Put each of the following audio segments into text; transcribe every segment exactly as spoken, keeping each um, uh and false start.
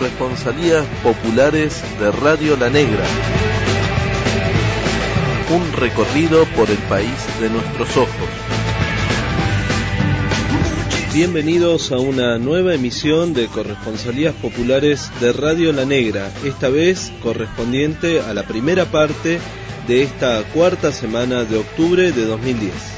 Corresponsalías populares de Radio La Negra. Un recorrido por el país de nuestros ojos. Bienvenidos a una nueva emisión de Corresponsalías populares de Radio La Negra, esta vez correspondiente a la primera parte de esta cuarta semana de octubre de dos mil diez.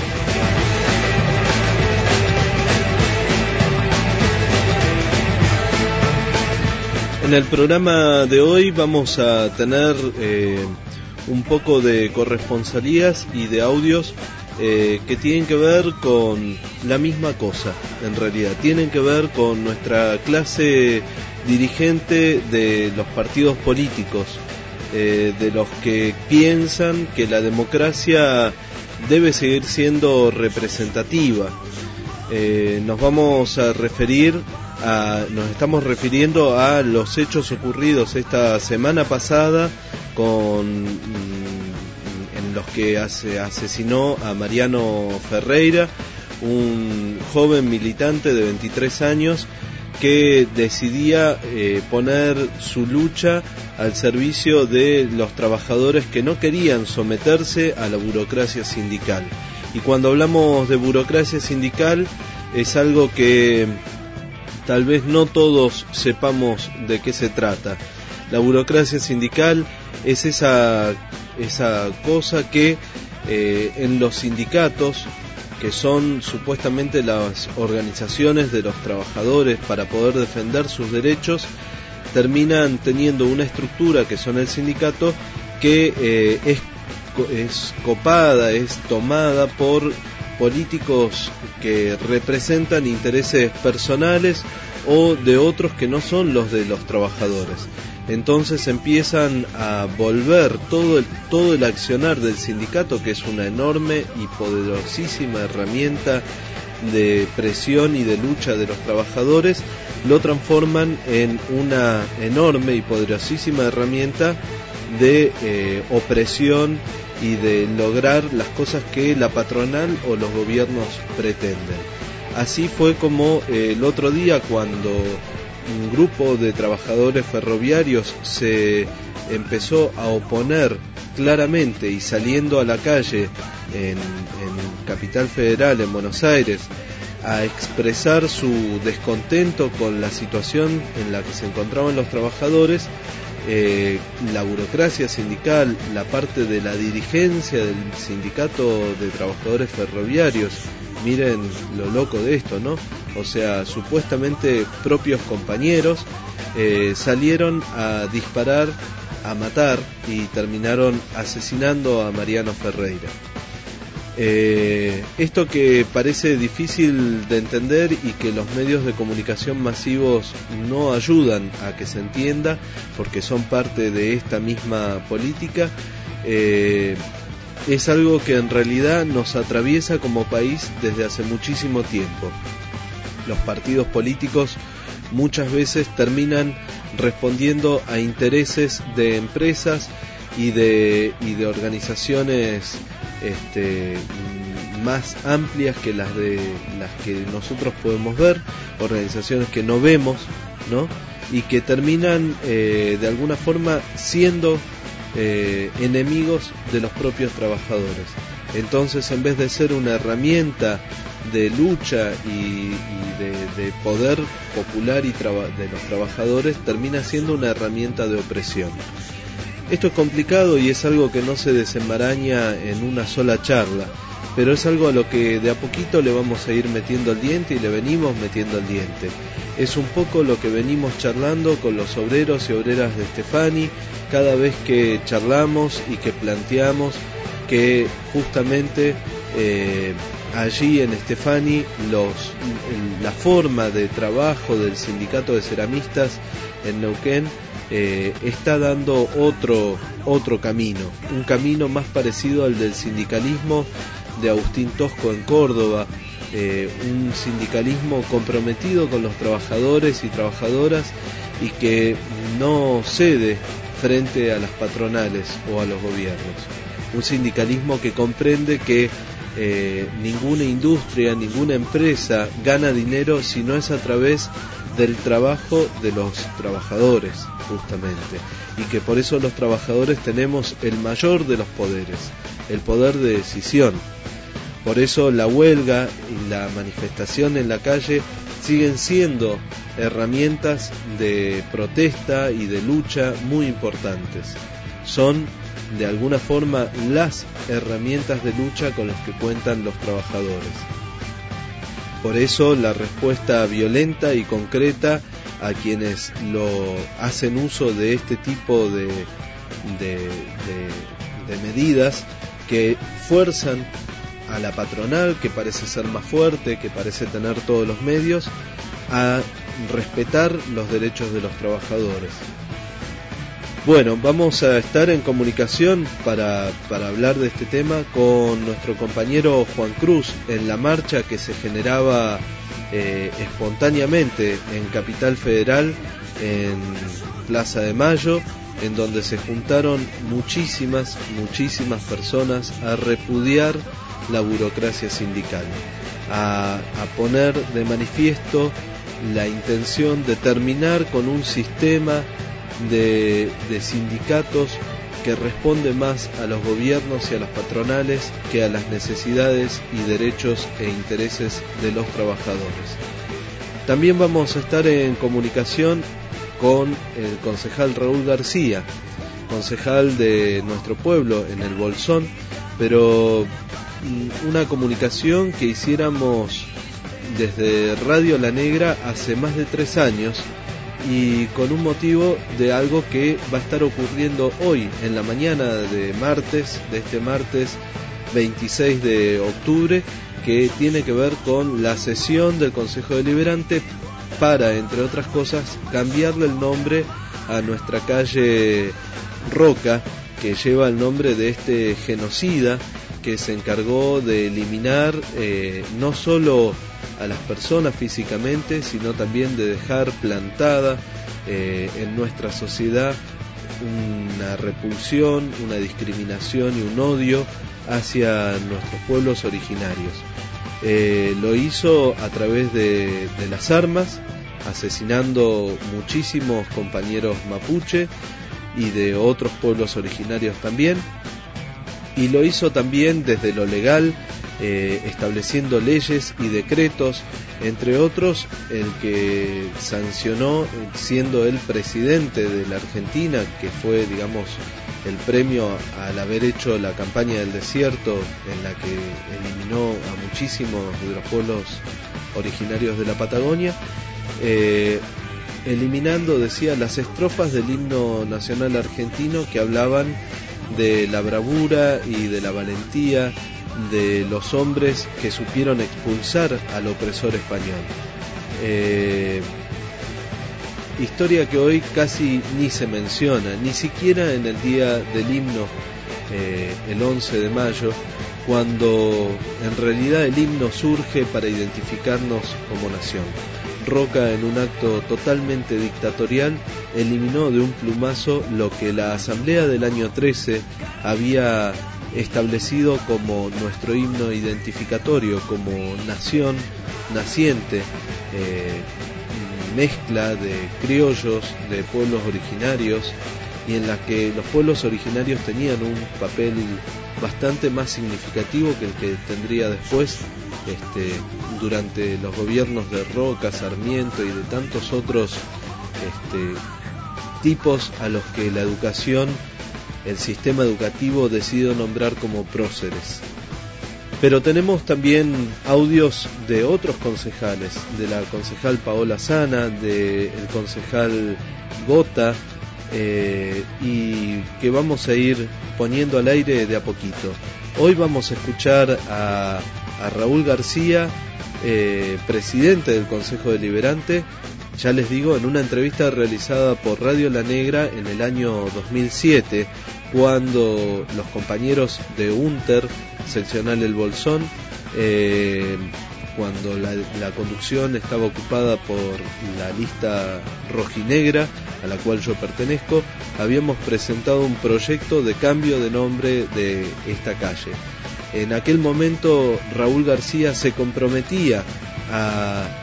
En el programa de hoy vamos a tener eh, un poco de corresponsalías y de audios eh, que tienen que ver con la misma cosa, en realidad. Tienen que ver con nuestra clase dirigente de los partidos políticos, eh, de los que piensan que la democracia debe seguir siendo representativa. Eh, nos vamos a referir A, nos estamos refiriendo a los hechos ocurridos esta semana pasada con en los que hace, asesinó a Mariano Ferreira, un joven militante de veintitrés años que decidía eh, poner su lucha al servicio de los trabajadores que no querían someterse a la burocracia sindical. Y cuando hablamos de burocracia sindical es algo que tal vez no todos sepamos de qué se trata. La burocracia sindical es esa, esa cosa que eh, en los sindicatos, que son supuestamente las organizaciones de los trabajadores para poder defender sus derechos, terminan teniendo una estructura que son el sindicato que eh, es, es copada, es tomada por políticos que representan intereses personales o de otros que no son los de los trabajadores. Entonces empiezan a volver todo el, todo el accionar del sindicato, que es una enorme y poderosísima herramienta de presión y de lucha de los trabajadores, lo transforman en una enorme y poderosísima herramienta de eh, opresión y de lograr las cosas que la patronal o los gobiernos pretenden. Así fue como eh, el otro día, cuando un grupo de trabajadores ferroviarios se empezó a oponer claramente y saliendo a la calle en, en Capital Federal, en Buenos Aires, a expresar su descontento con la situación en la que se encontraban los trabajadores, Eh, la burocracia sindical, la parte de la dirigencia del sindicato de trabajadores ferroviarios, miren lo loco de esto, ¿no? O sea, supuestamente propios compañeros eh, salieron a disparar, a matar y terminaron asesinando a Mariano Ferreira. Eh, esto que parece difícil de entender y que los medios de comunicación masivos no ayudan a que se entienda, porque son parte de esta misma política, eh, es algo que en realidad nos atraviesa como país desde hace muchísimo tiempo. Los partidos políticos muchas veces terminan respondiendo a intereses de empresas y de, y de organizaciones este, más amplias que las de las que nosotros podemos ver, organizaciones que no vemos, ¿no? Y que terminan eh, de alguna forma siendo eh, enemigos de los propios trabajadores. Entonces, en vez de ser una herramienta de lucha y, y de, de poder popular y traba, de los trabajadores, termina siendo una herramienta de opresión. Esto es complicado y es algo que no se desenmaraña en una sola charla, pero es algo a lo que de a poquito le vamos a ir metiendo el diente y le venimos metiendo el diente. Es un poco lo que venimos charlando con los obreros y obreras de Stefani cada vez que charlamos y que planteamos que justamente eh, allí en Stefani los, la forma de trabajo del sindicato de ceramistas en Neuquén Eh, está dando otro otro camino, un camino más parecido al del sindicalismo de Agustín Tosco en Córdoba, eh, un sindicalismo comprometido con los trabajadores y trabajadoras y que no cede frente a las patronales o a los gobiernos, un sindicalismo que comprende que eh, ninguna industria, ninguna empresa gana dinero si no es a través del trabajo de los trabajadores, justamente, y que por eso los trabajadores tenemos el mayor de los poderes, el poder de decisión. Por eso la huelga y la manifestación en la calle siguen siendo herramientas de protesta y de lucha muy importantes. Son, de alguna forma, las herramientas de lucha con las que cuentan los trabajadores. Por eso la respuesta violenta y concreta a quienes lo hacen uso de este tipo de, de, de, de medidas que fuerzan a la patronal, que parece ser más fuerte, que parece tener todos los medios, a respetar los derechos de los trabajadores. Bueno, vamos a estar en comunicación para, para hablar de este tema con nuestro compañero Juan Cruz en la marcha que se generaba eh, espontáneamente en Capital Federal, en Plaza de Mayo, en donde se juntaron muchísimas, muchísimas personas a repudiar la burocracia sindical, a, a poner de manifiesto la intención de terminar con un sistema De, de sindicatos que responde más a los gobiernos y a las patronales que a las necesidades y derechos e intereses de los trabajadores. También vamos a estar en comunicación con el concejal Raúl García, concejal de nuestro pueblo en el Bolsón, pero una comunicación que hiciéramos desde Radio La Negra hace más de tres años, y con un motivo de algo que va a estar ocurriendo hoy, en la mañana de martes, de este martes veintiséis de octubre, que tiene que ver con la sesión del Consejo Deliberante para, entre otras cosas, cambiarle el nombre a nuestra calle Roca, que lleva el nombre de este genocida que se encargó de eliminar eh, no solo a las personas físicamente, sino también de dejar plantada eh, en nuestra sociedad una repulsión, una discriminación y un odio hacia nuestros pueblos originarios. Eh, lo hizo a través de, de las armas, asesinando muchísimos compañeros mapuche y de otros pueblos originarios también, y lo hizo también desde lo legal, Eh, estableciendo leyes y decretos, entre otros el que sancionó, siendo él presidente de la Argentina, que fue, digamos, el premio al haber hecho la campaña del desierto, en la que eliminó a muchísimos de los pueblos originarios de la Patagonia, eh, eliminando, decía, las estrofas del himno nacional argentino que hablaban de la bravura y de la valentía de los hombres que supieron expulsar al opresor español. Eh, historia que hoy casi ni se menciona, ni siquiera en el día del himno, eh, el once de mayo, cuando en realidad el himno surge para identificarnos como nación. Roca, en un acto totalmente dictatorial, eliminó de un plumazo lo que la Asamblea del año trece había establecido como nuestro himno identificatorio, como nación naciente, eh, mezcla de criollos, de pueblos originarios, y en la que los pueblos originarios tenían un papel bastante más significativo que el que tendría después, este, durante los gobiernos de Roca, Sarmiento y de tantos otros este, tipos a los que la educación, el sistema educativo decidió nombrar como próceres. Pero tenemos también audios de otros concejales, de la concejal Paola Sana, del concejal Gota, eh, y que vamos a ir poniendo al aire de a poquito. Hoy vamos a escuchar a, a Raúl García, eh, presidente del Consejo Deliberante, ya les digo, en una entrevista realizada por Radio La Negra en el año dos mil siete, cuando los compañeros de UNTER, seccional El Bolsón, eh, cuando la, la conducción estaba ocupada por la lista rojinegra, a la cual yo pertenezco, habíamos presentado un proyecto de cambio de nombre de esta calle. En aquel momento Raúl García se comprometía a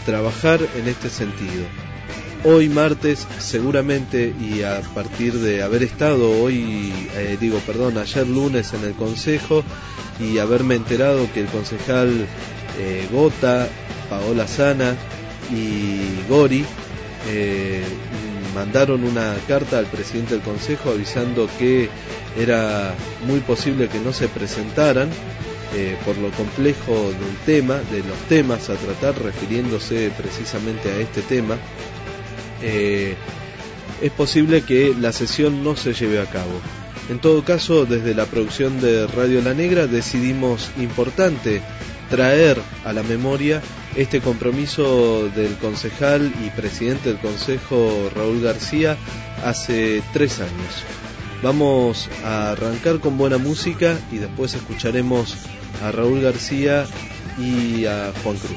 trabajar en este sentido. Hoy martes, seguramente, y a partir de haber estado hoy, eh, digo, perdón, ayer lunes en el Consejo y haberme enterado que el concejal eh, Gota, Paola Sana y Gori eh, mandaron una carta al presidente del Consejo avisando que era muy posible que no se presentaran eh, por lo complejo del tema, de los temas a tratar, refiriéndose precisamente a este tema. Eh, es posible que la sesión no se lleve a cabo. En todo caso, desde la producción de Radio La Negra decidimos importante traer a la memoria este compromiso del concejal y presidente del Consejo, Raúl García, hace tres años. Vamos a arrancar con buena música y después escucharemos a Raúl García y a Juan Cruz.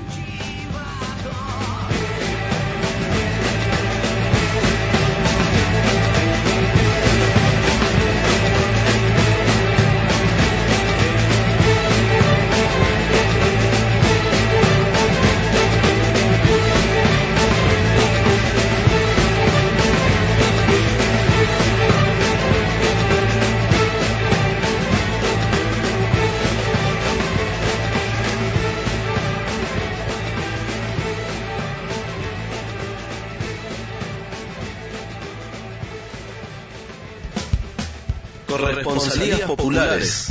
Corresponsalías populares.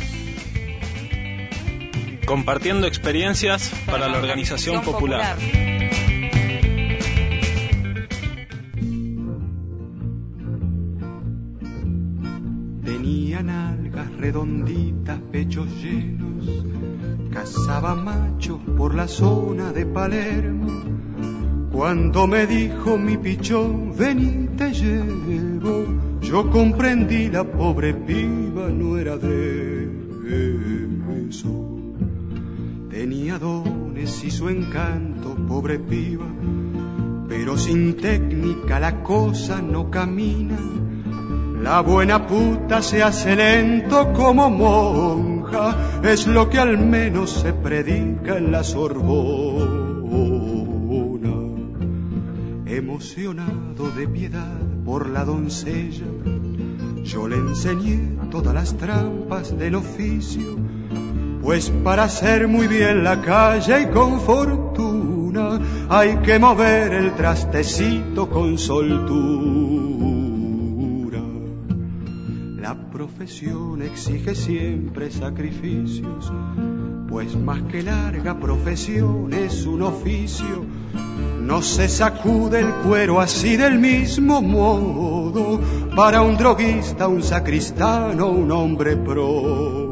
Compartiendo experiencias para la organización popular. Tenía nalgas redonditas, pechos llenos, cazaba machos por la zona de Palermo. Cuando me dijo mi pichón, vení te llevo, yo comprendí la pobre piba no era de eso. Tenía dones y su encanto, pobre piba, pero sin técnica la cosa no camina. La buena puta se hace lento como monja, es lo que al menos se predica en la Sorbona. Emocionado de piedad por la doncella, yo le enseñé todas las trampas del oficio, pues para hacer muy bien la calle y con fortuna hay que mover el trastecito con soltura. La profesión exige siempre sacrificios, pues más que larga profesión es un oficio. No se sacude el cuero así del mismo modo para un droguista, un sacristano, un hombre pro.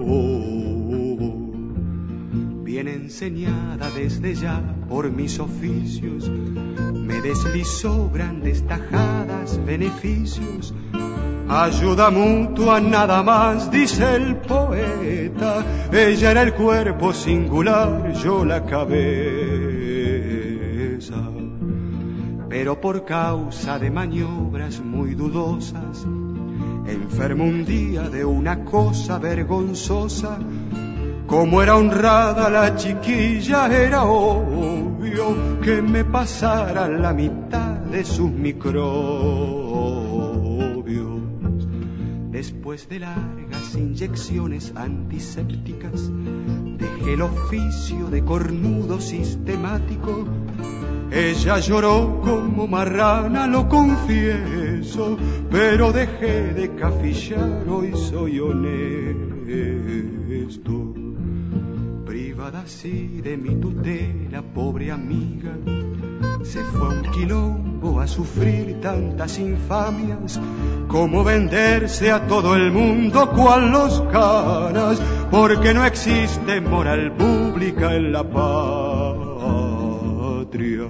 Bien enseñada desde ya por mis oficios, me deslizó grandes tajadas, beneficios. Ayuda mutua nada más, dice el poeta. Ella era el cuerpo singular, yo la cabeza. Pero por causa de maniobras muy dudosas, enfermo un día de una cosa vergonzosa. Como era honrada la chiquilla, era obvio que me pasara la mitad de sus microbios. Después de largas inyecciones antisépticas, dejé el oficio de cornudo sistemático. Ella lloró como marrana, lo confieso, pero dejé de cafillar, hoy soy honesto. Privada así de mi tutela, pobre amiga, se fue a un quilombo a sufrir tantas infamias, como venderse a todo el mundo cual los caras, porque no existe moral pública en la patria.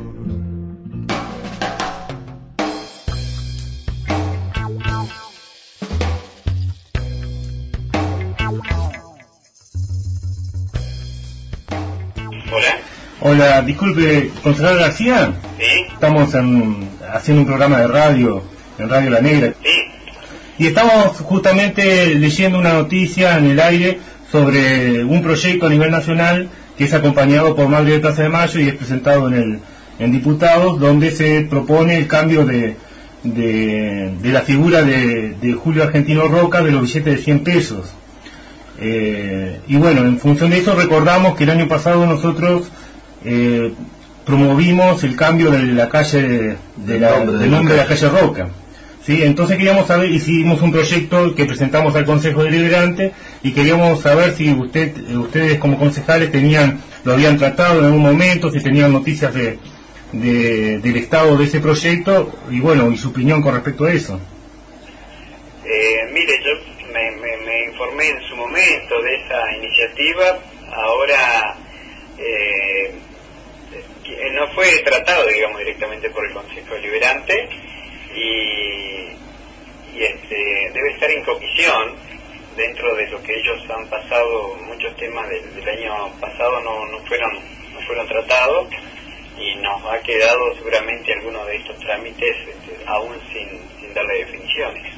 Hola. Hola, disculpe, concejal García. Sí. Estamos en, haciendo un programa de radio, en Radio La Negra. Sí. Y estamos justamente leyendo una noticia en el aire sobre un proyecto a nivel nacional que es acompañado por Madre de Plaza de Mayo y es presentado en el en diputados, donde se propone el cambio de, de, de la figura de, de Julio Argentino Roca de los billetes de cien pesos. Eh, y bueno, en función de eso recordamos que el año pasado nosotros eh, promovimos el cambio de la calle, de la, nombre, del nombre de la calle Roca. ¿Sí? Entonces queríamos saber, hicimos un proyecto que presentamos al Consejo Deliberante y queríamos saber si usted, ustedes como concejales tenían, lo habían tratado en algún momento, si tenían noticias de, de del estado de ese proyecto y bueno, y su opinión con respecto a eso. Eh, mire, yo me, me, me informé en su momento de esa iniciativa. Ahora eh, no fue tratado, digamos, directamente por el Consejo Deliberante y, y este, debe estar en comisión dentro de lo que ellos han pasado. Muchos temas del, del año pasado no, no fueron no fueron tratados y nos ha quedado seguramente algunos de estos trámites este, aún sin, sin darle definiciones.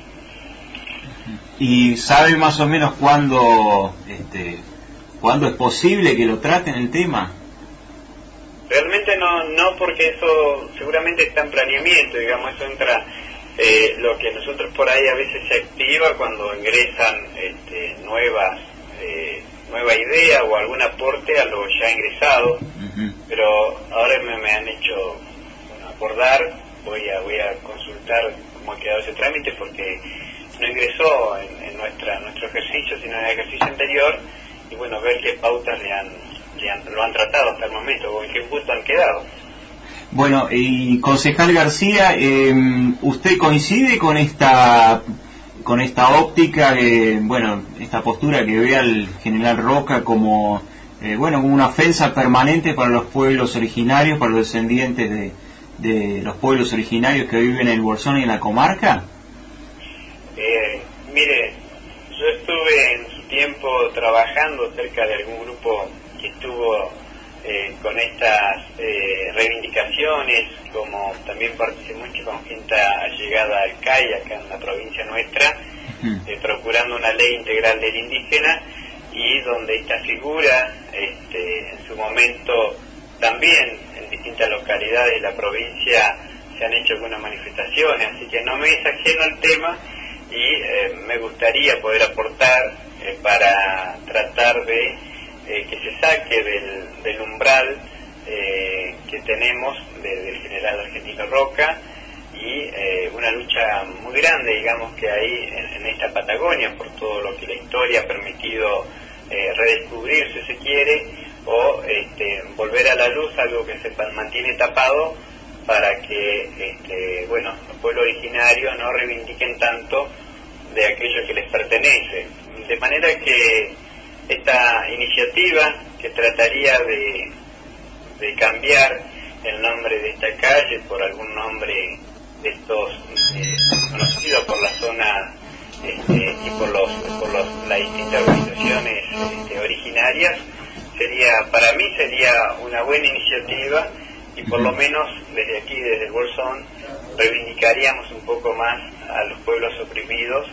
¿Y sabe más o menos cuándo, este, cuándo es posible que lo traten el tema? Realmente no, no porque eso seguramente está en planeamiento, digamos, eso entra, eh, lo que nosotros por ahí a veces se activa cuando ingresan este, nuevas, eh, nueva idea o algún aporte a lo ya ingresado, uh-huh. Pero ahora me, me han hecho bueno, acordar, voy a, voy a consultar cómo ha quedado ese trámite porque no ingresó en, en nuestra nuestro ejercicio, sino en el ejercicio anterior, y bueno, ver qué pautas le han, le han lo han tratado hasta el momento, o en qué punto han quedado. Bueno, y concejal García, eh, ¿usted coincide con esta con esta óptica, de, bueno, esta postura que ve al general Roca como, eh, bueno, como una ofensa permanente para los pueblos originarios, para los descendientes de, de los pueblos originarios que viven en el Bolsón y en la comarca? Eh, mire, yo estuve en su tiempo trabajando cerca de algún grupo que estuvo eh, con estas eh, reivindicaciones, como también participé mucho con gente allegada al C A I acá en la provincia nuestra, uh-huh. eh, procurando una ley integral del indígena, y donde esta figura este, en su momento también en distintas localidades de la provincia se han hecho algunas manifestaciones, así que no me es ajeno al tema. Y eh, me gustaría poder aportar eh, para tratar de eh, que se saque del, del umbral eh, que tenemos de, del general Argentino Roca y eh, una lucha muy grande, digamos, que hay en, en esta Patagonia por todo lo que la historia ha permitido eh, redescubrir, si se quiere, o este, volver a la luz algo que se mantiene tapado, para que este, bueno, los pueblos originarios no reivindiquen tanto de aquello que les pertenece. De manera que esta iniciativa, que trataría de, de cambiar el nombre de esta calle por algún nombre de estos eh, conocidos por la zona este, y por los por los, las distintas organizaciones este, originarias, sería, para mí sería una buena iniciativa. Y por lo menos desde aquí, desde el Bolsón, reivindicaríamos un poco más a los pueblos oprimidos,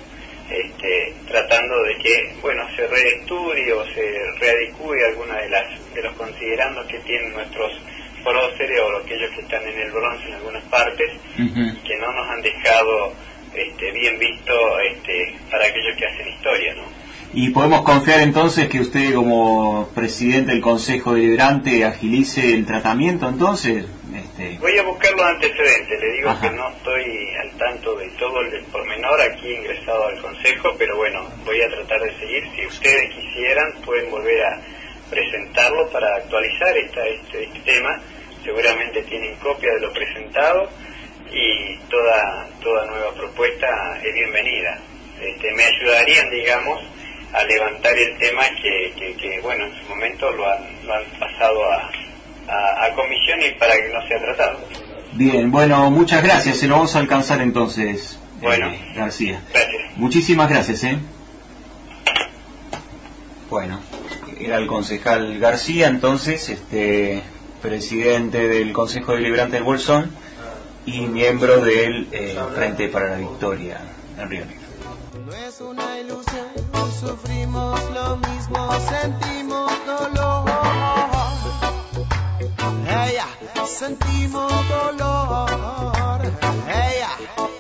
este, tratando de que, bueno, se reestudie o se readecue alguna de las de los considerandos que tienen nuestros próceres o aquellos que están en el bronce en algunas partes, uh-huh. y que no nos han dejado este, bien visto este, para aquellos que hacen historia, ¿no? ¿Y podemos confiar entonces que usted, como presidente del Consejo Deliberante, agilice el tratamiento entonces? Este... Voy a buscar los antecedentes, le digo, ajá, que no estoy al tanto de todo el del pormenor aquí ingresado al Consejo, pero bueno, voy a tratar de seguir. Si ustedes quisieran, pueden volver a presentarlo para actualizar esta, este, este tema. Seguramente tienen copia de lo presentado y toda, toda nueva propuesta es bienvenida. Este, me ayudarían, digamos, a levantar el tema que, que, que bueno, en su momento lo han, lo han pasado a, a, a comisión y para que no sea tratado. Bien, bueno, muchas gracias, se lo vamos a alcanzar entonces, bueno, eh, García. Gracias. Muchísimas gracias, ¿eh? Bueno, era el concejal García, entonces, este, presidente del Consejo Deliberante del Bolsón y miembro del eh, Frente para la Victoria en Río Negro. No es una ilusión, sufrimos lo mismo, sentimos dolor. ella, sentimos dolor, ella.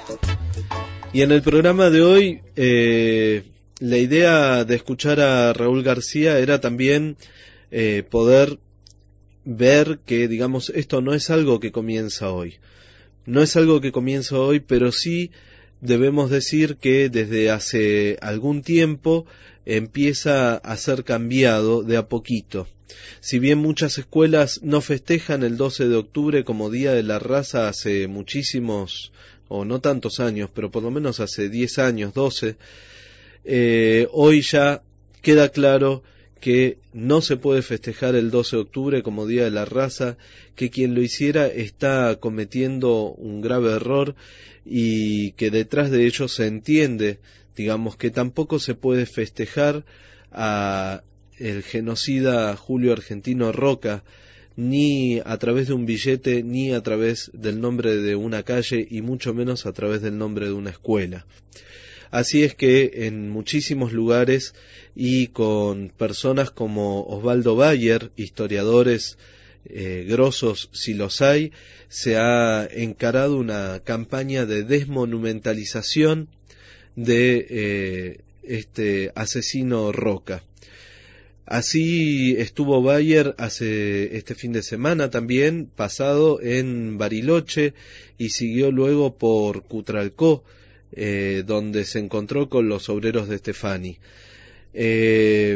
Y en el programa de hoy, eh, la idea de escuchar a Raúl García era también eh, poder ver que, digamos, esto no es algo que comienza hoy. No es algo que comienza hoy, pero sí debemos decir que desde hace algún tiempo empieza a ser cambiado de a poquito. Si bien muchas escuelas no festejan el doce de octubre como Día de la Raza hace muchísimos, o no tantos años, pero por lo menos hace diez años, doce, eh, hoy ya queda claro que no se puede festejar el doce de octubre como Día de la Raza, que quien lo hiciera está cometiendo un grave error y que detrás de ello se entiende, digamos, que tampoco se puede festejar a el genocida Julio Argentino Roca, ni a través de un billete, ni a través del nombre de una calle, y mucho menos a través del nombre de una escuela. Así es que en muchísimos lugares y con personas como Osvaldo Bayer, historiadores eh, grosos si los hay, se ha encarado una campaña de desmonumentalización de eh, este asesino Roca. Así estuvo Bayer hace este fin de semana también, pasado en Bariloche, y siguió luego por Cutralcó, Eh, donde se encontró con los obreros de Stefani. Eh,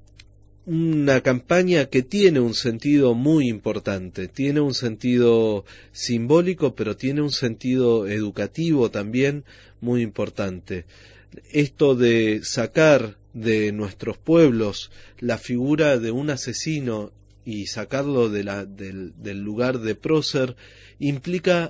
una campaña que tiene un sentido muy importante, tiene un sentido simbólico, pero tiene un sentido educativo también muy importante. Esto de sacar de nuestros pueblos la figura de un asesino y sacarlo de la, del, del lugar de prócer implica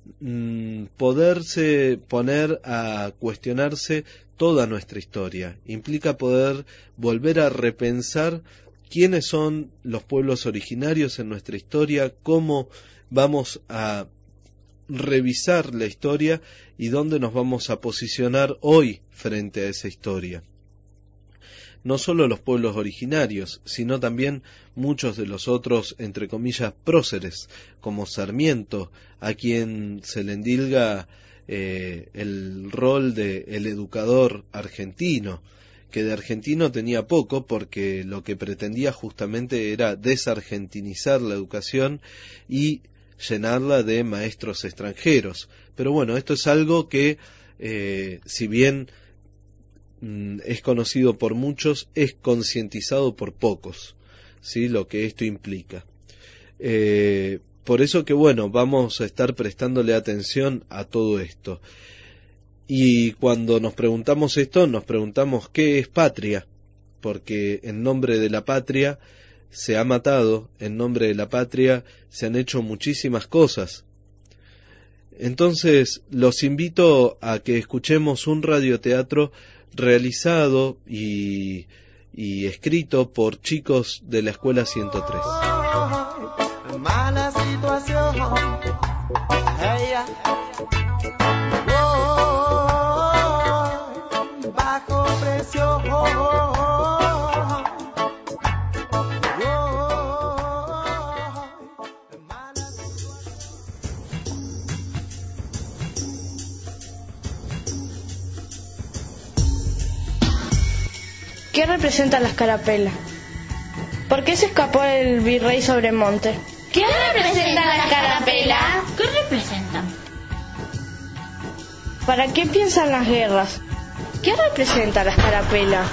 poderse poner a cuestionarse toda nuestra historia, implica poder volver a repensar quiénes son los pueblos originarios en nuestra historia, cómo vamos a revisar la historia y dónde nos vamos a posicionar hoy frente a esa historia. No solo los pueblos originarios, sino también muchos de los otros, entre comillas, próceres, como Sarmiento, a quien se le endilga eh, el rol de el educador argentino, que de argentino tenía poco, porque lo que pretendía justamente era desargentinizar la educación y llenarla de maestros extranjeros. Pero bueno, esto es algo que, eh, si bien es conocido por muchos, es concientizado por pocos, ¿sí? Lo que esto implica. Eh, por eso que, bueno, vamos a estar prestándole atención a todo esto. Y cuando nos preguntamos esto, nos preguntamos qué es patria, porque en nombre de la patria se ha matado, en nombre de la patria se han hecho muchísimas cosas. Entonces, los invito a que escuchemos un radioteatro realizado y, y escrito por chicos de la Escuela ciento tres. Mala situación, ella, oh, bajo presión, oh, mala ¿Qué representa la escarapela? ¿Por qué se escapó el virrey Sobremonte? ¿Qué representa la escarapela? ¿Qué representa? ¿Para qué piensan las guerras? ¿Qué representa la escarapela?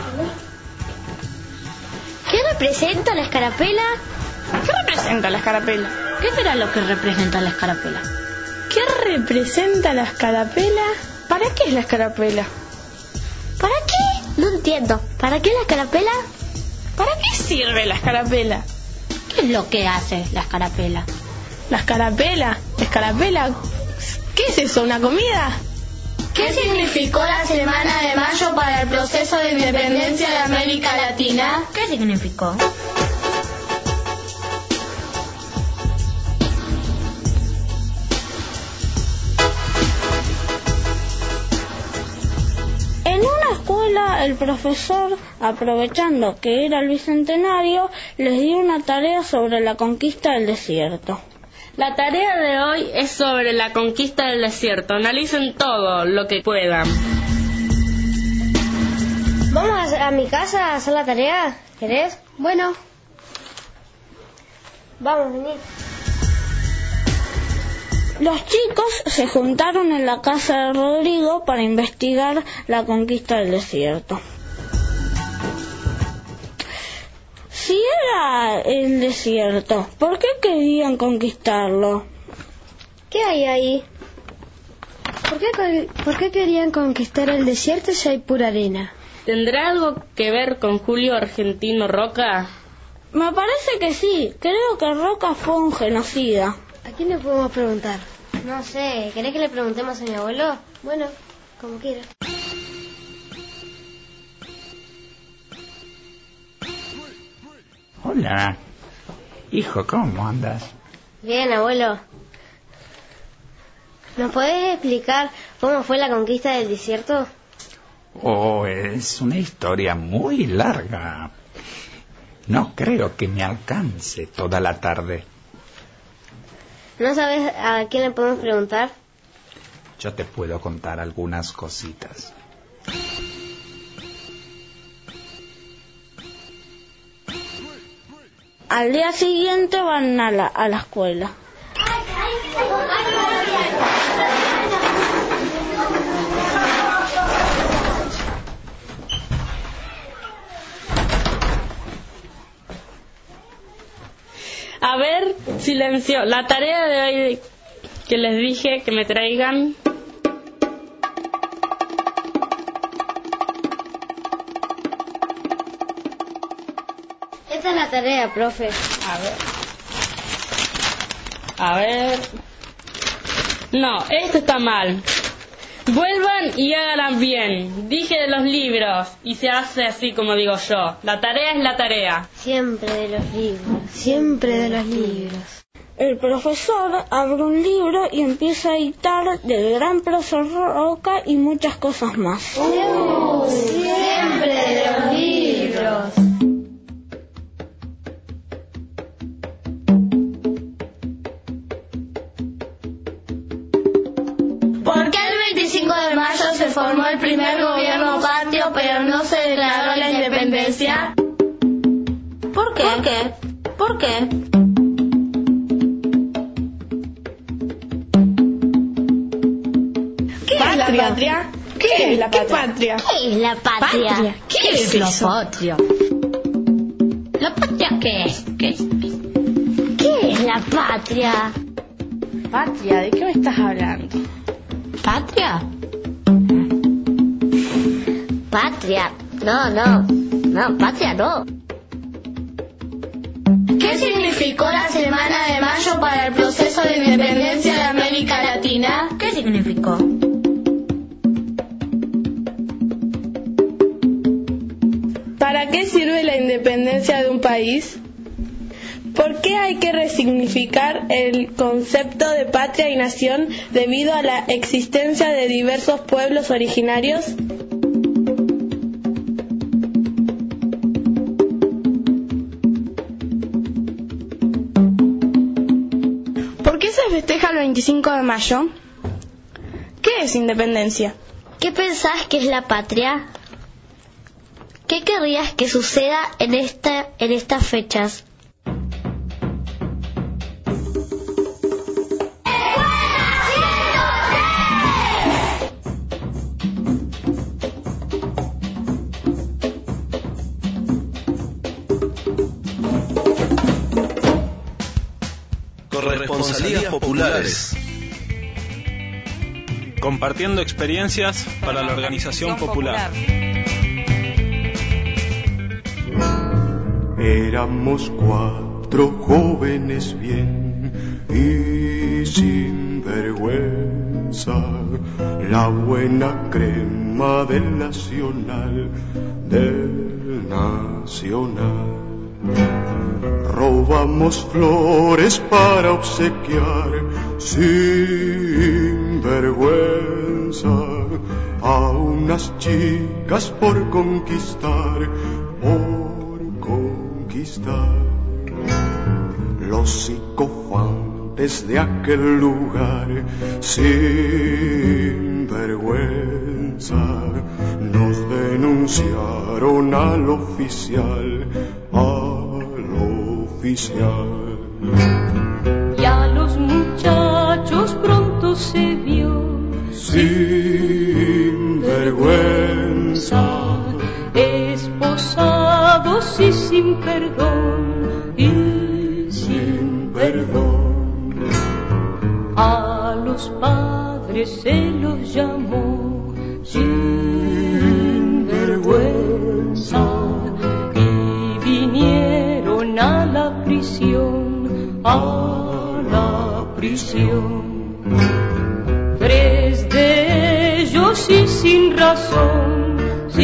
¿Qué representa la escarapela? ¿Qué representa la escarapela? ¿Qué será lo que representa la escarapela? ¿Qué representa la escarapela? ¿Para qué es la escarapela? ¿Para qué? No entiendo. ¿Para qué la escarapela? ¿Para qué sirve la escarapela? ¿Qué es lo que hace la escarapela? ¿La escarapela? ¿La escarapela? ¿Qué es eso? ¿Una comida? ¿Qué significó la Semana de Mayo para el proceso de independencia de América Latina? ¿Qué significó? En una escuela el profesor, aprovechando que era el bicentenario, les dio una tarea sobre la conquista del desierto. La tarea de hoy es sobre la conquista del desierto. Analicen todo lo que puedan. ¿Vamos a, a mi casa a hacer la tarea? ¿Querés? Bueno. Vamos, vení. Los chicos se juntaron en la casa de Rodrigo para investigar la conquista del desierto. Si era el desierto, ¿por qué querían conquistarlo? ¿Qué hay ahí? ¿Por qué, ¿Por qué querían conquistar el desierto si hay pura arena? ¿Tendrá algo que ver con Julio Argentino Roca? Me parece que sí. Creo que Roca fue un genocida. ¿A quién le podemos preguntar? No sé, ¿querés que le preguntemos a mi abuelo? Bueno, como quiera. Hola. Hijo, ¿cómo andas? Bien, abuelo. ¿Nos podés explicar cómo fue la conquista del desierto? Oh, es una historia muy larga. No creo que me alcance toda la tarde. ¿No sabes a quién le podemos preguntar? Yo te puedo contar algunas cositas. Al día siguiente van a la, a la escuela. A ver, silencio. La tarea de hoy que les dije que me traigan. Esta es la tarea, profe. A ver. A ver. No, esto está mal. Vuelvan y háganla bien. Dije de los libros y se hace así como digo yo. La tarea es la tarea. Siempre de los libros. Siempre de los libros. El profesor abre un libro y empieza a dictar del gran profesor Roca y muchas cosas más. Uh, siempre de los libros. ¿Por qué el veinticinco de mayo se formó el primer gobierno patrio pero no se declaró la independencia? ¿Por qué? ¿Por qué? ¿Por qué? ¿Qué es la patria? ¿Qué es la patria? ¿Qué es la patria? ¿Patria? ¿Qué es la patria? ¿La patria qué es? ¿Qué es? ¿Qué es la patria? ¿Patria? ¿De qué me estás hablando? ¿Patria? Patria. No, no. No, patria no. ¿Qué significó la Semana de Mayo para el proceso de independencia de América Latina? ¿Qué significó? ¿Para qué sirve la independencia de un país? ¿Por qué hay que resignificar el concepto de patria y nación debido a la existencia de diversos pueblos originarios? ¿Por qué se festeja el veinticinco de mayo? ¿Qué es independencia? ¿Qué pensás que es la patria? ¿Qué querrías que suceda en esta, en estas fechas? Corresponsalías populares. Compartiendo experiencias para la organización popular. Éramos cuatro jóvenes bien y sin vergüenza, la buena crema del Nacional, del Nacional. Robamos flores para obsequiar sin vergüenza a unas chicas por conquistar, por conquistar. Los psicofantes de aquel lugar, sin vergüenza, nos denunciaron al oficial, al oficial. Y a los muchachos pronto se vio, sin vergüenza, esposados y sin perdón, y sin perdón. A los padres se los llamó sin vergüenza y vinieron a la prisión, a la prisión. Tres de ellos y sin razón,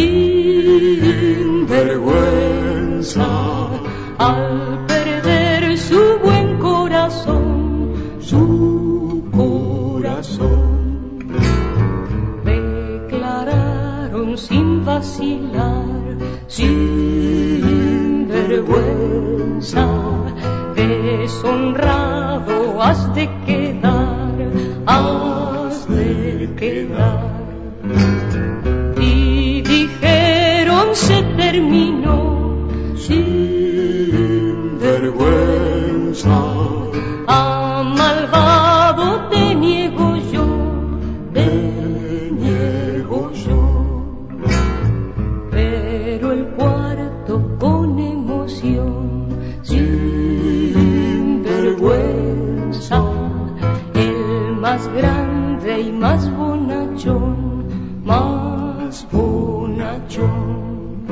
sin vergüenza, al perder su buen corazón, su corazón, declararon sin vacilar, sin vergüenza, deshonrado has de quedar, has de quedar. Y dijeron se terminó, sin vergüenza, a malvado te niego yo, te niego yo. Pero el cuarto con emoción, sin vergüenza, el más grande y más bonachón, más bonachón.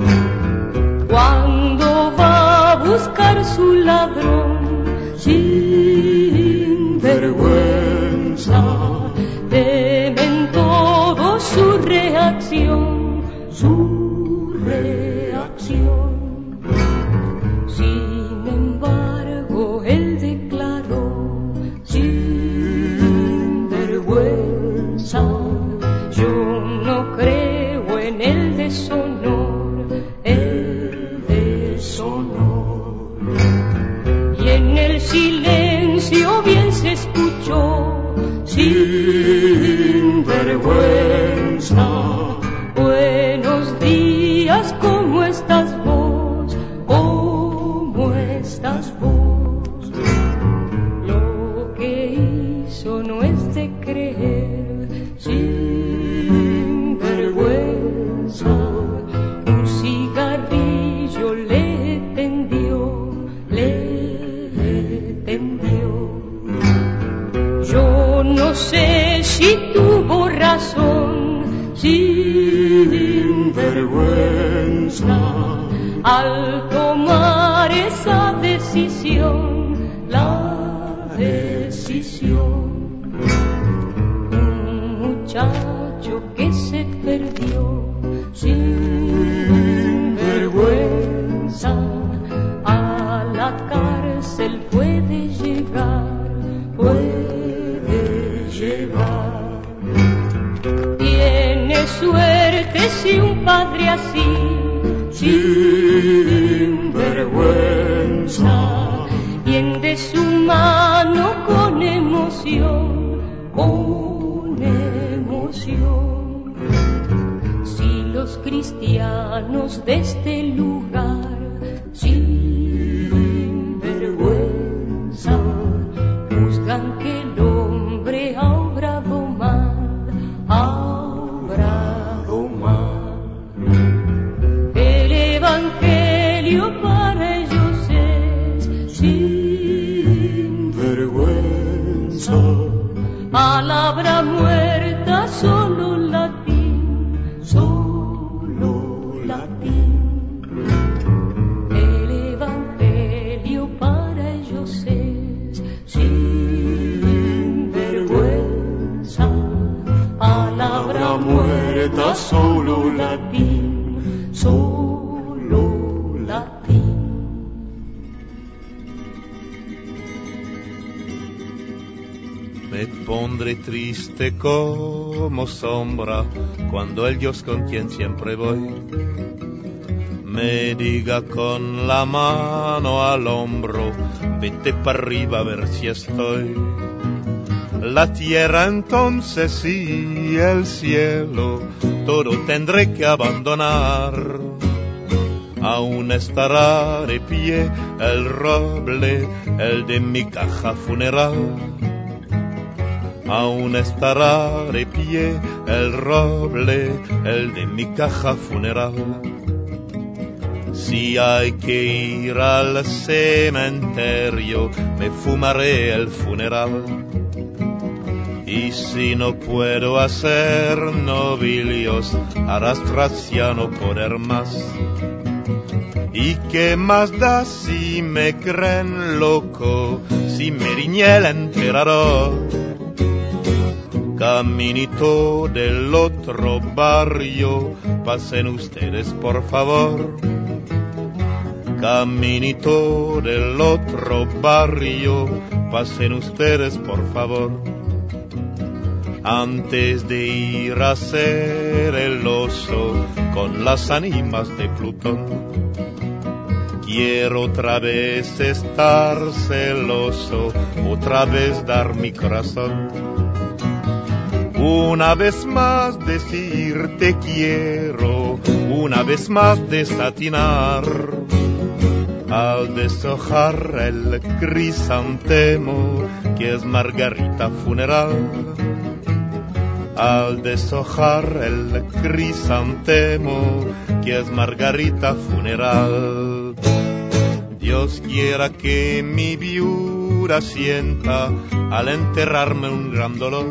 Cuando va a buscar su ladrón, sin vergüenza, temen todo su reacción, su reacción. Sin embargo, él declaró, sin vergüenza, yo no creo en el deshonor, el deshonor. Y en el silencio bien se escuchó, sin vergüenza, buenos días, ¿cómo estás vos? ¿Cómo estás vos? Lo que hizo no es de creer, sin vergüenza, un cigarrillo le tendió, le tendió. Yo no sé si tuvo razón, sin vergüenza, al tomar esa decisión, la decisión. Un muchacho que se perdió, sin vergüenza, a la cárcel puede llegar, puede llegar. Tiene suerte si un padre así, sin vergüenza, tiende su mano con emoción, con emoción. Si los cristianos de este lugar, sin vergüenza, juzgan que el hombre ha obrado mal, ha obrado mal, el evangelio para ellos es sin vergüenza, palabra muerta, solo latín, solo latín. El evangelio para ellos es sin vergüenza, palabra muerta, solo latín, solo latín. Me me pondré triste como sombra cuando el Dios con quien siempre voy me diga con la mano al hombro, vete para arriba a ver si estoy. La tierra entonces y el cielo, todo tendré que abandonar. Aún estará de pie el roble, el de mi caja funeral. Aún estará de pie el roble, el de mi caja funeral. Si hay que ir al cementerio, me fumaré el funeral. Y si no puedo hacer novilios, arrastras ya no poder más. ¿Y qué más da si me creen loco, si me riñe el emperador? Caminito del otro barrio, pasen ustedes por favor. Caminito del otro barrio, pasen ustedes por favor. Antes de ir a ser el oso con las ánimas de Plutón, quiero otra vez estar celoso, otra vez dar mi corazón. Una vez más decir te quiero, una vez más desatinar. Al deshojar el crisantemo, que es margarita funeral. Al deshojar el crisantemo, que es margarita funeral. Dios quiera que mi viuda sienta al enterrarme un gran dolor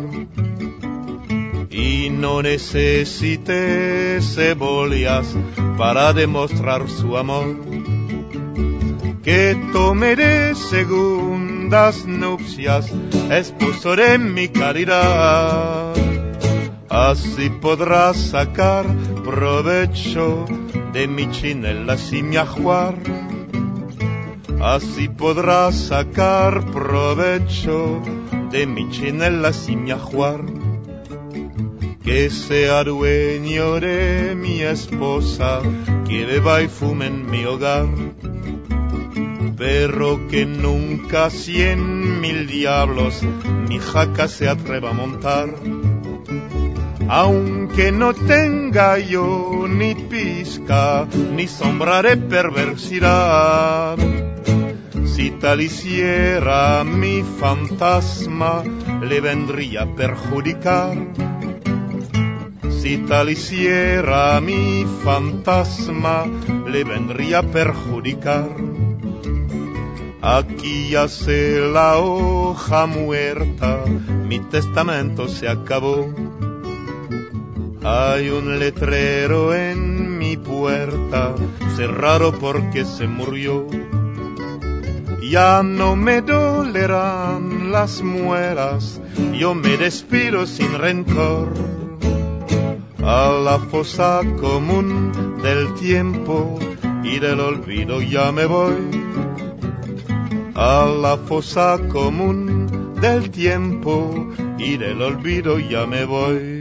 y no necesite cebollas para demostrar su amor. Que tome de segundas nupcias, esposo de mi caridad. Así podrás sacar provecho de mi chinela sin mi ajuar. Así podrás sacar provecho de mi chinela sin mi ajuar. Que sea dueño de mi esposa, que beba y fume en mi hogar. Pero que nunca cien mil diablos mi jaca se atreva a montar. Aunque no tenga yo ni pizca, ni sombra de perversidad. Si tal hiciera mi fantasma, le vendría a perjudicar. Si tal hiciera mi fantasma, le vendría a perjudicar. Aquí yace la hoja muerta, mi testamento se acabó. Hay un letrero en mi puerta, cerrado porque se murió. Ya no me dolerán las muelas, yo me despido sin rencor. A la fosa común del tiempo y del olvido ya me voy. A la fosa común del tiempo y del olvido ya me voy.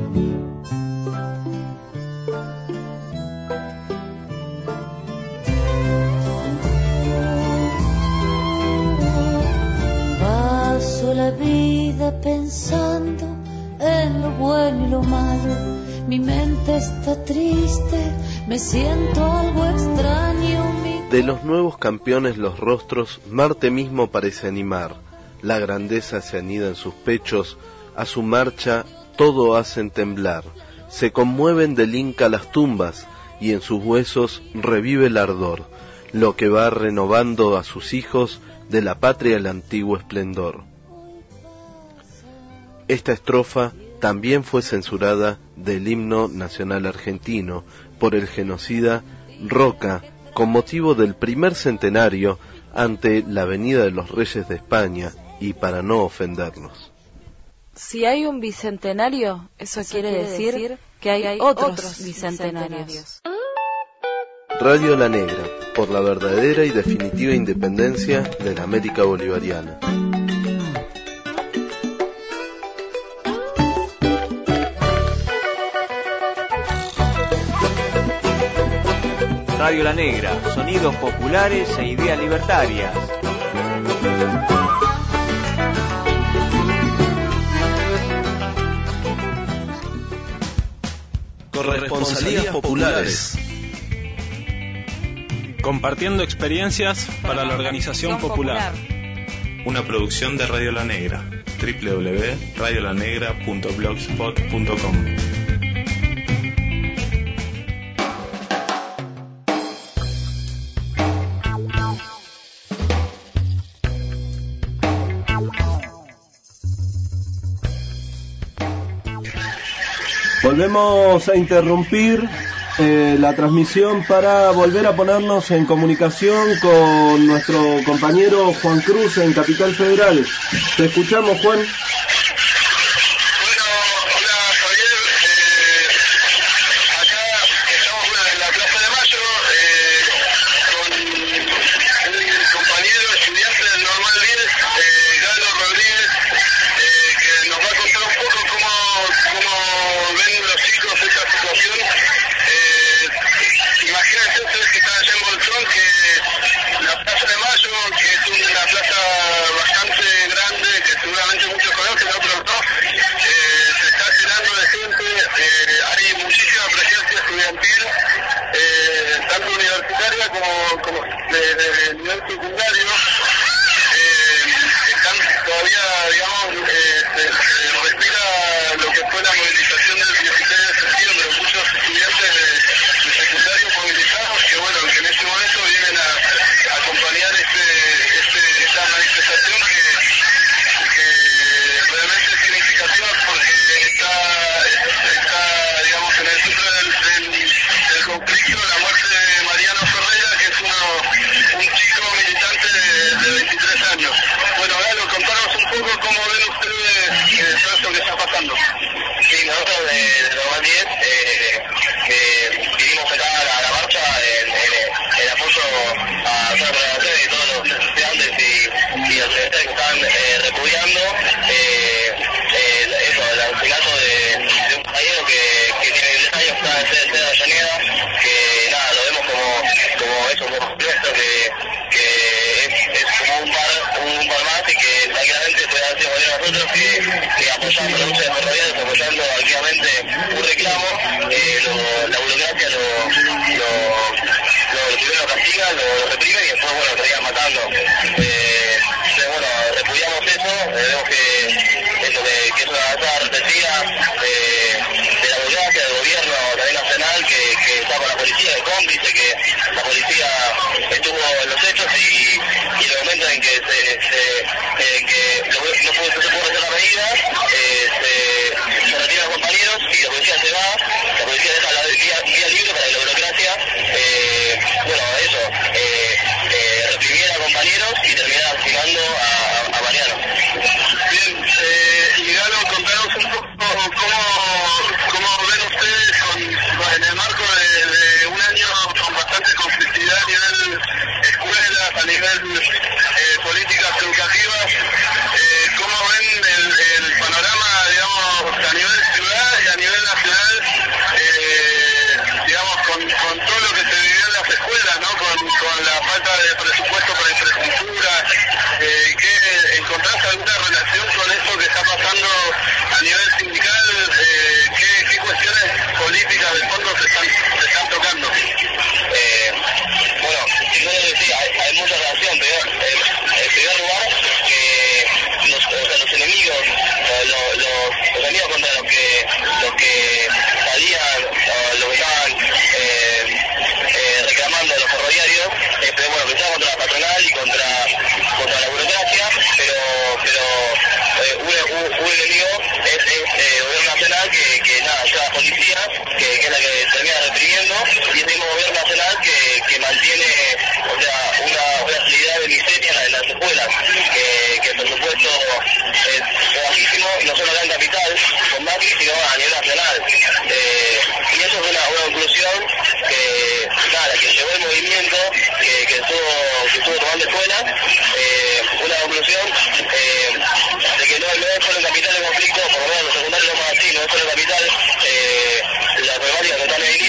Paso la vida pensando en lo bueno y lo malo. Mi mente está triste, me siento algo extraño. Mi... De los nuevos campeones los rostros, Marte mismo parece animar. La grandeza se anida en sus pechos, a su marcha todo hacen temblar. Se conmueven del Inca las tumbas, y en sus huesos revive el ardor, lo que va renovando a sus hijos de la patria el antiguo esplendor. Esta estrofa también fue censurada del himno nacional argentino por el genocida Roca con motivo del primer centenario ante la venida de los reyes de España y para no ofenderlos. Si hay un bicentenario, eso, eso quiere, quiere decir, decir que hay, que hay otros, otros bicentenarios. bicentenarios. Radio La Negra, por la verdadera y definitiva independencia de la América bolivariana. Radio La Negra, sonidos populares e ideas libertarias. Corresponsalías populares. Compartiendo experiencias para la organización popular. Una producción de Radio La Negra. doble u doble u doble u punto radio la negra punto blogspot punto com. Volvemos a interrumpir eh, la transmisión para volver a ponernos en comunicación con nuestro compañero Juan Cruz en Capital Federal. Te escuchamos, Juan.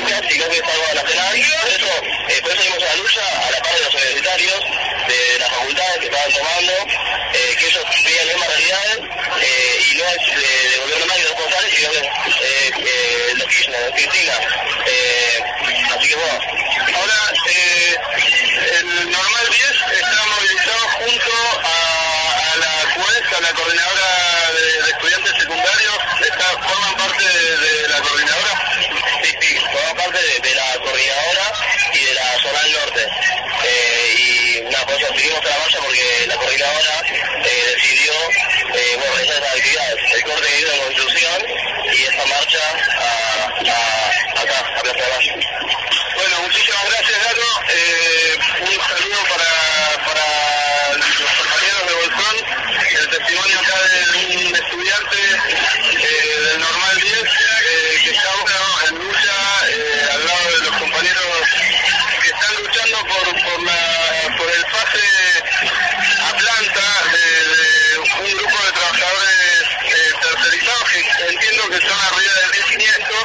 políticas y creo que es algo nacional. Por eso, eh, por eso dimos una lucha a la par de los universitarios, de las facultades que estaban tomando, eh, que ellos veían las mismas realidades, eh, y no es de, de gobierno Macri los responsables, sino que eh, eh, los Kirchner, los Cristina. Eh, así que bueno. Ahora, eh, el Normal diez está movilizado junto a, a la C U E S, a la coordinadora de, de estudiantes secundarios, está, forman parte de, de la coordinadora. Sí, sí, forman parte de, de la coordinadora y de la zona del norte. Eh, y nada, por eso seguimos a la marcha porque la coordinadora eh, decidió eh, bueno, realizar esas actividades. El corte de en Constitución y esta marcha a, a, acá, a Plaza de Mayo. Bueno, muchísimas gracias, Gato. Eh, un saludo para, para los compañeros de Bolsón. El testimonio acá de un estudiante eh, del Normal diez eh, que está bueno, en lucha eh, al lado de los compañeros que están luchando por, por, la, por el pase a planta de, de un grupo de trabajadores eh, tercerizados que entiendo que son arriba de mil quinientos.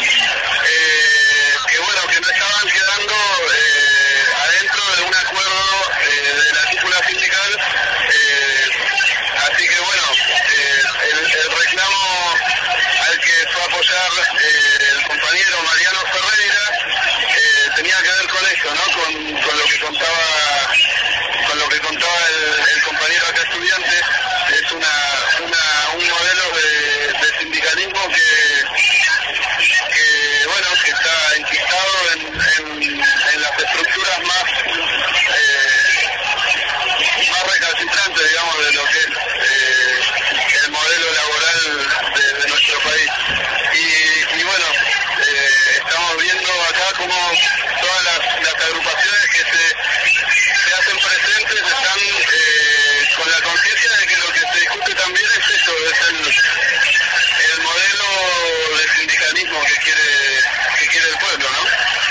Eh, que bueno, que no estaban quedando eh, adentro de un acuerdo eh, de la cúpula sindical, eh, así que bueno, eh, el, el reclamo al que fue a apoyar eh, el compañero Mariano Ferreira eh, tenía que ver con esto, ¿no? Con, con lo que contaba, con lo que contaba el, el compañero acá estudiante. Es una, una un modelo de, de sindicalismo que que bueno, que está enquistado en, en, en las estructuras más eh, más recalcitrantes, digamos, de lo que es eh, el modelo laboral de, de nuestro país. Y, y bueno, eh, estamos viendo acá cómo todas las, las agrupaciones que se, se hacen presentes están eh, con la conciencia de que lo que se discute también es eso, es el, el modelo de sindicalismo que quiere que quiere el pueblo, ¿no?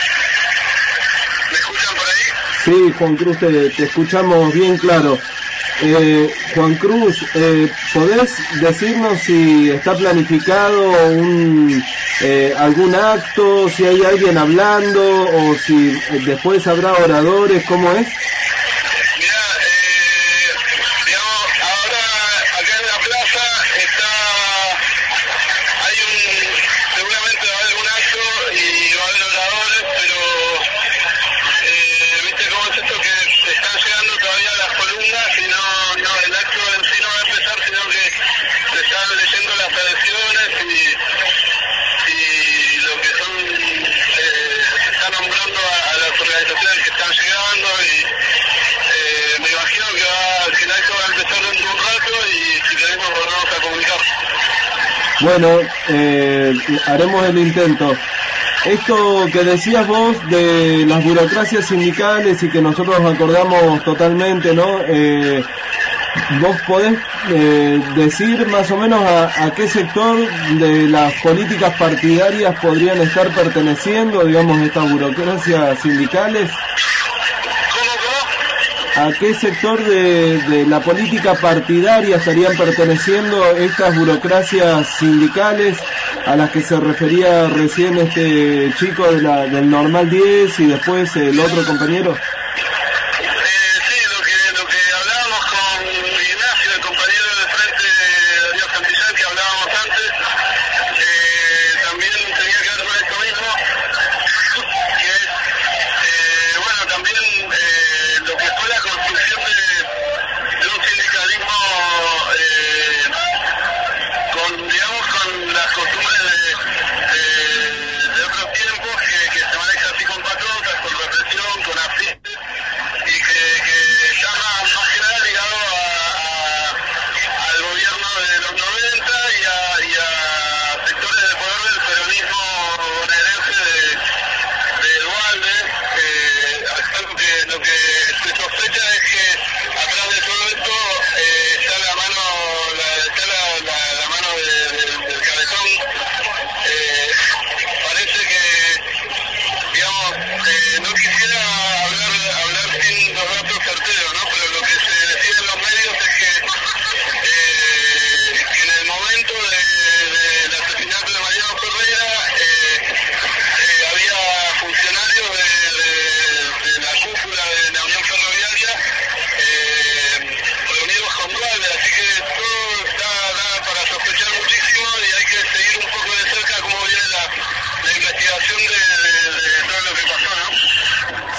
¿Me escuchan por ahí? Sí, Juan Cruz, te, te escuchamos bien claro. Eh, Juan Cruz, eh, ¿podés decirnos si está planificado un eh, algún acto, si hay alguien hablando o si eh, después habrá oradores? ¿Cómo es? Bueno, eh, haremos el intento. Esto que decías vos de las burocracias sindicales y que nosotros acordamos totalmente, ¿no? Eh, ¿Vos podés eh, decir más o menos a, a qué sector de las políticas partidarias podrían estar perteneciendo, digamos, estas burocracias sindicales? ¿A qué sector de, de la política partidaria estarían perteneciendo estas burocracias sindicales a las que se refería recién este chico de la, del Normal diez y después el otro compañero? Con represión, con afecto,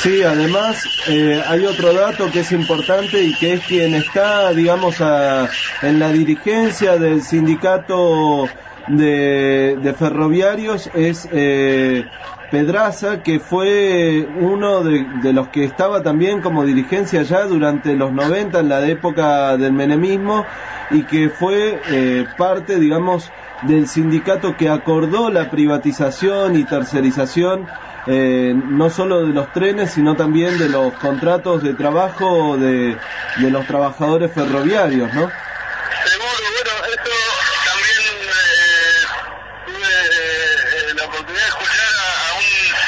Sí, además eh, hay otro dato que es importante y que es quien está, digamos, a, en la dirigencia del sindicato de, de ferroviarios es eh, Pedraza, que fue uno de, de los que estaba también como dirigencia ya durante los noventa, en la época del menemismo, y que fue eh, parte, digamos, del sindicato que acordó la privatización y tercerización eh, no solo de los trenes, sino también de los contratos de trabajo de, de los trabajadores ferroviarios, ¿no? Seguro, bueno, esto también eh, tuve eh, la oportunidad de escuchar a, a, un,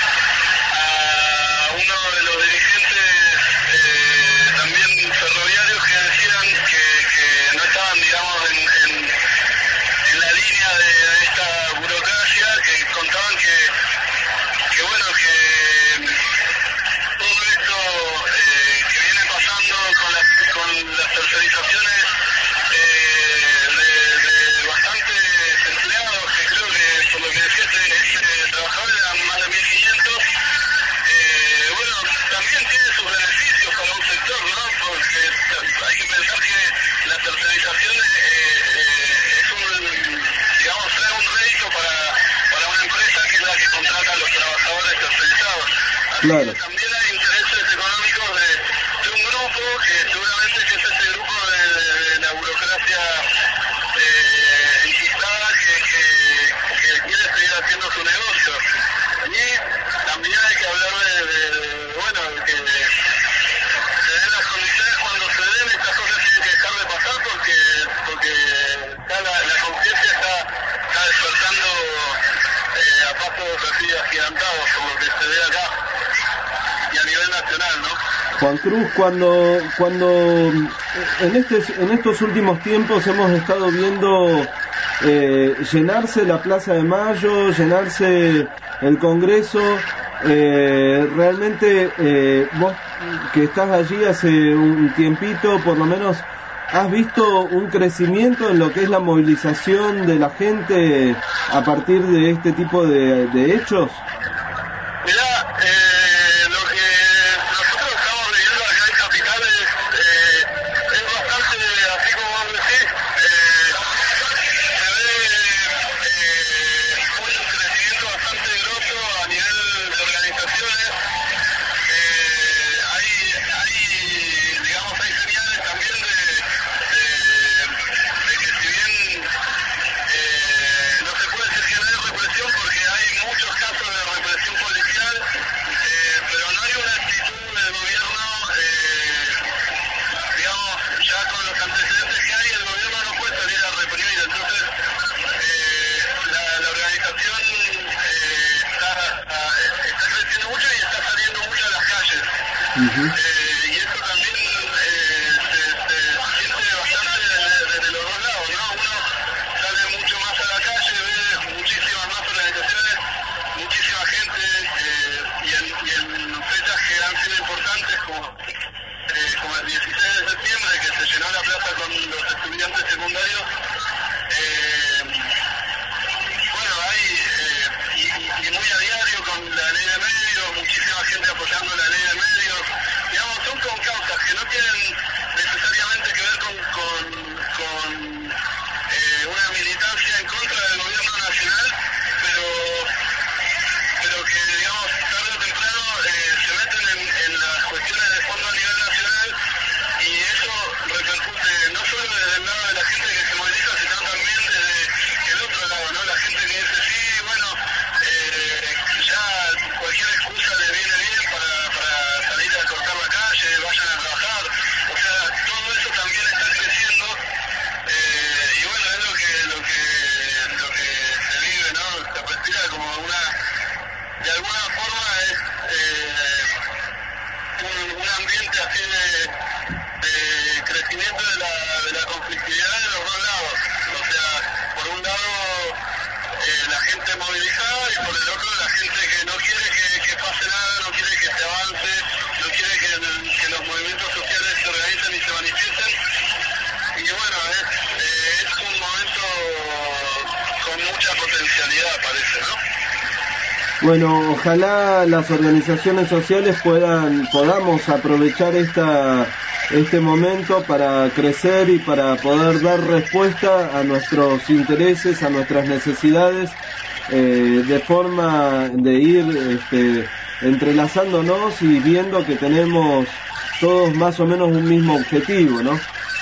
a uno de los dirigentes eh, también ferroviarios que decían que, que no estaban, digamos, en, en, en la línea de esta burocracia, que contaban que que bueno, que todo esto eh, que viene pasando con las, con las tercerizaciones eh, de, de bastantes empleados, que creo que por lo que decía este, este trabajador eran más de mil quinientos, eh, bueno, también tiene sus beneficios para un sector, ¿no? Porque hay que pensar que la tercerización eh, eh, es un, digamos, trae un rédito para, para una empresa que es la que contrata a los trabajadores tercerizados. Así Claro. que también hay intereses económicos de, de un grupo que seguramente que es ese grupo de, de, de la burocracia eh, enquistada que, que, que quiere seguir haciendo su negocio. Y también hay que hablar de, de, de bueno, de que se den las condiciones cuando se den, estas cosas tienen que dejar de pasar porque, porque ya la, la conciencia está, está despertando eh, a pasos así agigantados, como que se ve acá y a nivel nacional, ¿no? Juan Cruz, cuando cuando en este en estos últimos tiempos hemos estado viendo eh, llenarse la Plaza de Mayo, llenarse el Congreso, eh, realmente eh, vos que estás allí hace un tiempito, por lo menos, ¿has visto un crecimiento en lo que es la movilización de la gente a partir de este tipo de, de hechos? Mirá, eh, lo que nosotros estamos viviendo acá en Capital es, eh, es bastante, así como vos decís, eh, se ve eh, un crecimiento bastante grosso a nivel de organizaciones. Eh, hay, hay, digamos, hay señales también de, de, de que si bien eh, no se puede decir que no hay represión porque hay muchos casos de represión policial, eh, pero no hay una actitud del gobierno, eh, digamos, ya con los antecedentes que hay, el gobierno no puede salir a reprimir, entonces eh, la, la organización eh, está, está, está creciendo mucho y está saliendo mucho a las calles. Uh-huh. Eh, y eso también eh, se, se siente bastante desde, desde los dos lados, ¿no? Uno sale mucho más a la calle, ve muchísimas más organizaciones, muchísima gente, eh, y, en, y en fechas que han sido importantes como, eh, como el dieciséis de septiembre, que se llenó la plaza con los estudiantes secundarios. eh, bueno, hay, eh, y, y muy a diario con la ley de medios, muchísima gente apoyando la ley de medios, digamos, son con causas que no tienen necesariamente que ver con, con, con eh, una militancia en contra del gobierno nacional, pero, pero que, digamos, tarde o temprano eh, se meten en, en las cuestiones de fondo a nivel nacional, y eso repercute no solo desde el lado de la gente que se moviliza, sino también desde el otro lado, ¿no? La gente que dice, sí, bueno, eh, ya cualquier excusa le viene bien para, para salir a cortar la calle, vayan a trabajar, o sea, todo eso también está creciendo, eh, y bueno, es lo que, lo que, lo que se vive, ¿no? Se respira como una, de alguna forma es eh, un, un ambiente así de, de crecimiento de la, de la conflictividad de los dos lados, o sea, por un lado eh, la gente movilizada y por el otro la gente que no quiere que, que pase nada, no quiere que se avance, no quiere que, que los movimientos sociales se organicen y se manifiesten, y bueno, es, eh, es un momento con mucha potencialidad, parece, ¿no? Bueno, ojalá las organizaciones sociales puedan podamos aprovechar esta este momento para crecer y para poder dar respuesta a nuestros intereses, a nuestras necesidades, eh, de forma de ir este, entrelazándonos y viendo que tenemos todos más o menos un mismo objetivo, ¿no?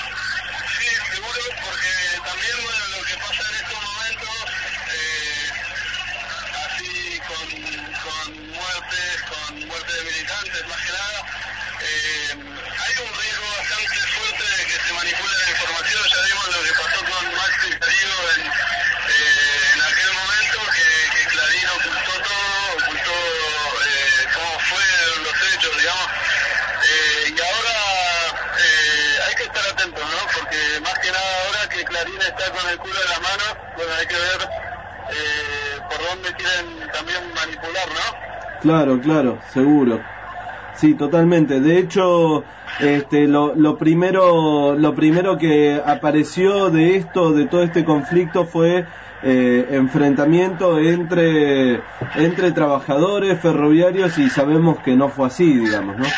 Claro, claro, seguro. Sí, totalmente. De hecho, este, lo, lo primero, lo primero que apareció de esto, de todo este conflicto, fue eh, enfrentamiento entre entre trabajadores ferroviarios y sabemos que no fue así, digamos, ¿no?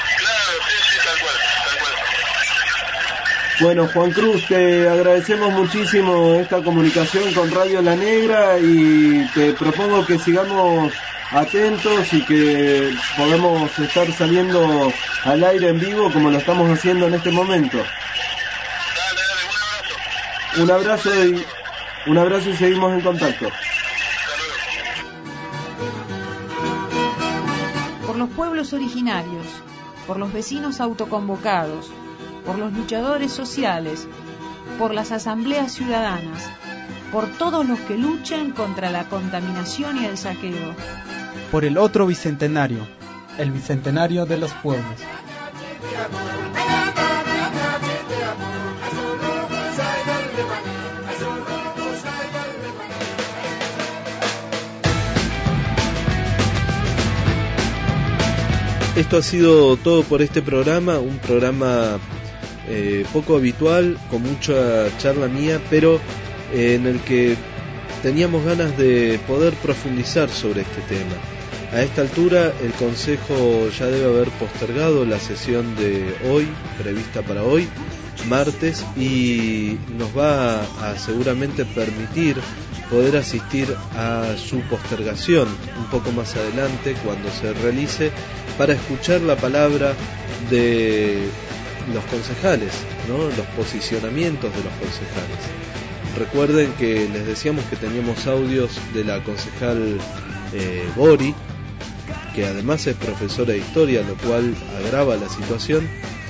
Bueno, Juan Cruz, te agradecemos muchísimo esta comunicación con Radio La Negra y te propongo que sigamos atentos y que podamos estar saliendo al aire en vivo como lo estamos haciendo en este momento. Un abrazo y un abrazo y seguimos en contacto. Por los pueblos originarios, por los vecinos autoconvocados, por los luchadores sociales, por las asambleas ciudadanas, por todos los que luchan contra la contaminación y el saqueo. Por el otro bicentenario, el bicentenario de los pueblos. Esto ha sido todo por este programa, un programa eh, poco habitual, con mucha charla mía, pero eh, en el que teníamos ganas de poder profundizar sobre este tema. A esta altura el Consejo ya debe haber postergado la sesión de hoy, prevista para hoy, martes, y nos va a seguramente permitir poder asistir a su postergación un poco más adelante cuando se realice, para escuchar la palabra de los concejales, ¿no? Los posicionamientos de los concejales. Recuerden que les decíamos que teníamos audios de la concejal eh, Bori, que además es profesora de historia, lo cual agrava la situación,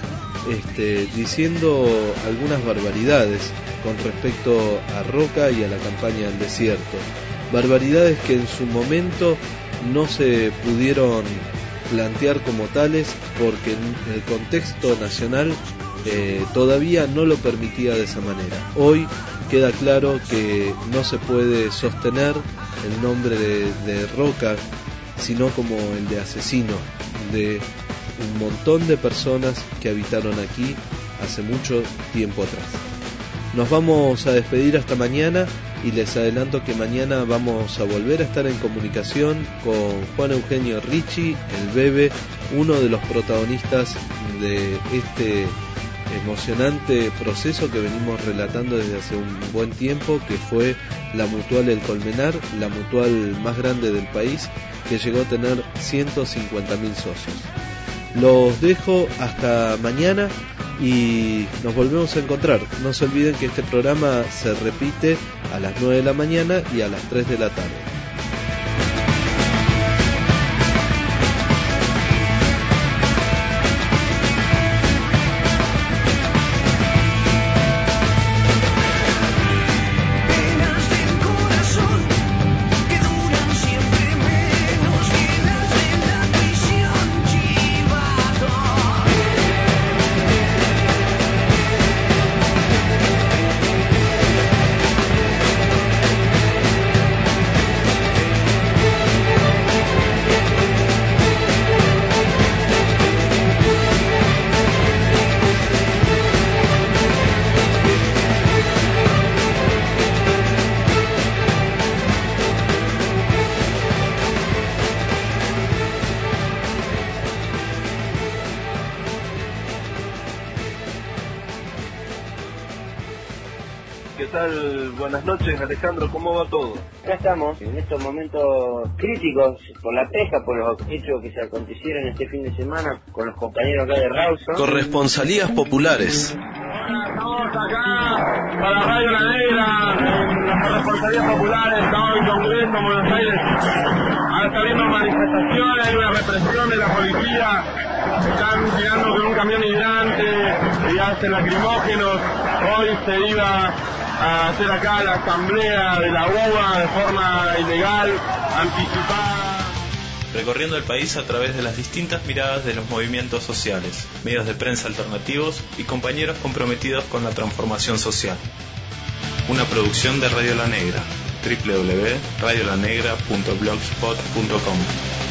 este, diciendo algunas barbaridades con respecto a Roca y a la campaña del desierto. Barbaridades que en su momento no se pudieron plantear como tales porque en el contexto nacional eh, todavía no lo permitía de esa manera. Hoy queda claro que no se puede sostener el nombre de, de Roca, sino como el de asesino de un montón de personas que habitaron aquí hace mucho tiempo atrás. Nos vamos a despedir hasta mañana y les adelanto que mañana vamos a volver a estar en comunicación con Juan Eugenio Ricci, el Bebe, uno de los protagonistas de este emocionante proceso que venimos relatando desde hace un buen tiempo, que fue la Mutual El Colmenar, la mutual más grande del país, que llegó a tener ciento cincuenta mil socios. Los dejo hasta mañana y nos volvemos a encontrar. No se olviden que este programa se repite a las nueve de la mañana y a las tres de la tarde. tal? Buenas noches, Alejandro, ¿cómo va todo? Acá estamos, en estos momentos críticos por la pesca, por los hechos que se acontecieron este fin de semana con los compañeros acá de Rawson. Corresponsalías populares. Estamos acá para Radio La Negra, en las corresponsalías populares, estamos en Congreso, en Buenos Aires. Ahora está habiendo manifestaciones, hay una represión de la policía, están llegando con un camión hidrante y hacen lacrimógenos. Hoy se iba a hacer acá la asamblea de la U A de forma ilegal, anticipada. Recorriendo el país a través de las distintas miradas de los movimientos sociales, medios de prensa alternativos y compañeros comprometidos con la transformación social. Una producción de Radio La Negra, doble u doble u doble u punto radio la negra punto blogspot punto com.